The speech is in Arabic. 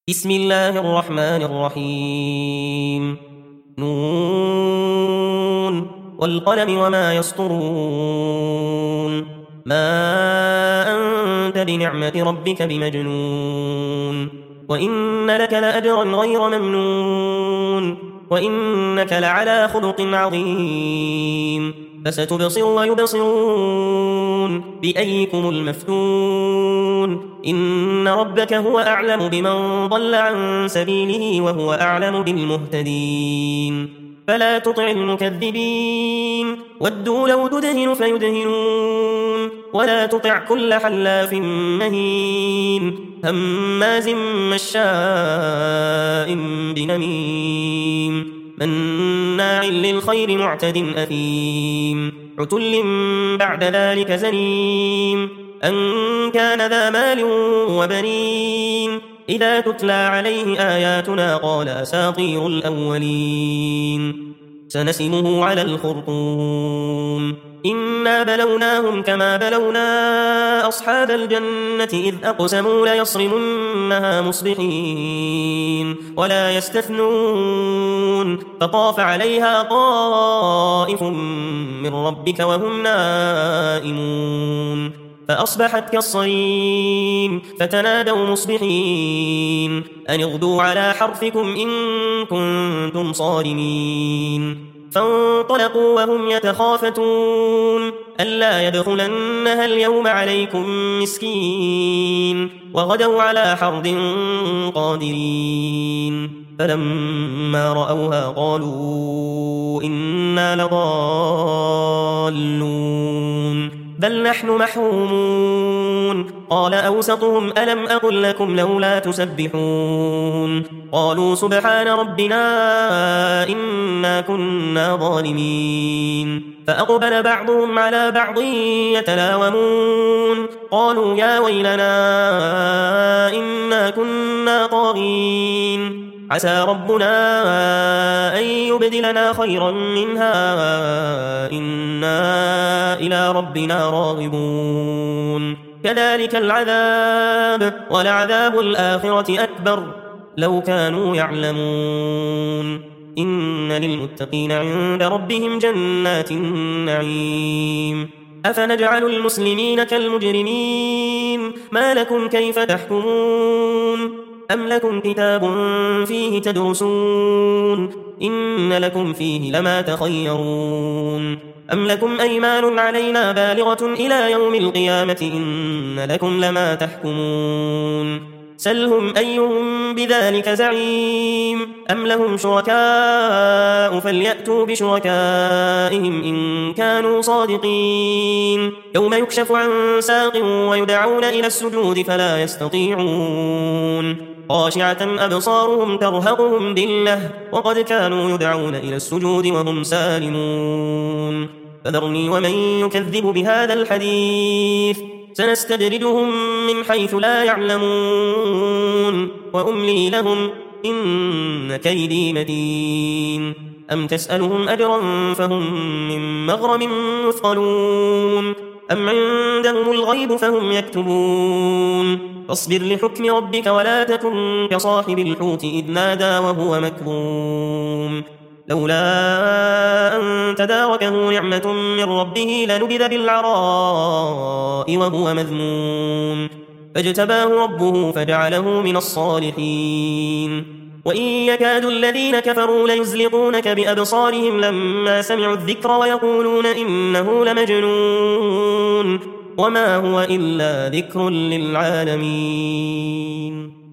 بسم الله الرحمن الرحيم نون والقلم وما يسطرون ما أنت بنعمة ربك بمجنون وإن لك لأجرا غير ممنون وإنك لعلى خلق عظيم فستبصر ويبصرون بأيكم المفتون إن ربك هو أعلم بمن ضل عن سبيله وهو أعلم بالمهتدين فلا تطع المكذبين ودوا لو تدهن فيدهنون ولا تطع كل حلاف مهين هماز مشاء بنميم مناع للخير معتد أثيم عتل بعد ذلك زنيم أن كان ذا مال وبنين إذا تتلى عليه آياتنا قال أساطير الأولين سنسمه على الخرطوم إنا بلوناهم كما بلونا أصحاب الجنة إذ أقسموا ليصرمنها مصبحين ولا يستثنون فطاف عليها طائف من ربك وهم نائمون فأصبحت كالصريم فتنادوا مصبحين أن اغدوا على حرثكم إن كنتم صارمين فانطلقوا وهم يتخافتون ألا يدخلنها اليوم عليكم مسكين وغدوا على حرد قادرين فلما رأوها قالوا إنا لضالون بل نحن محرومون قال أوسطهم ألم أقل لكم لولا تسبحون قالوا سبحان ربنا إنا كنا ظالمين فأقبل بعضهم على بعض يتلاومون قالوا يا ويلنا إنا كنا طاغين عسى ربنا أن يبدلنا خيرا منها إنا إلى ربنا راغبون كذلك العذاب ولعذاب الآخرة أكبر لو كانوا يعلمون إن للمتقين عند ربهم جنات النعيم أفنجعل المسلمين كالمجرمين ما لكم كيف تحكمون أم لكم كتاب فيه تدرسون إن لكم فيه لما تخيرون أم لكم أيمان علينا بالغة إلى يوم القيامة إن لكم لما تحكمون سلهم أيهم بذلك زعيم أم لهم شركاء فليأتوا بشركائهم إن كانوا صادقين يوم يكشف عن ساق ويدعون إلى السجود فلا يستطيعون خاشعة أبصارهم ترهقهم ذلة وقد كانوا يدعون إلى السجود وهم سالمون فذرني ومن يكذب بهذا الحديث سنستدرجهم من حيث لا يعلمون وأملي لهم إن كيدي متين أم تسألهم أجرا فهم من مغرم مثقلون أم عندهم الغيب فهم يكتبون فاصبر لحكم ربك ولا تكن كصاحب الحوت إذ نادى وهو مكظوم لولا أن تداركه نعمة من ربه لنبذ بالعراء وهو مذموم فاجتباه ربه فجعله من الصالحين وإن يكاد الذين كفروا ليزلقونك بأبصارهم لما سمعوا الذكر ويقولون إنه لمجنون وما هو إلا ذكر للعالمين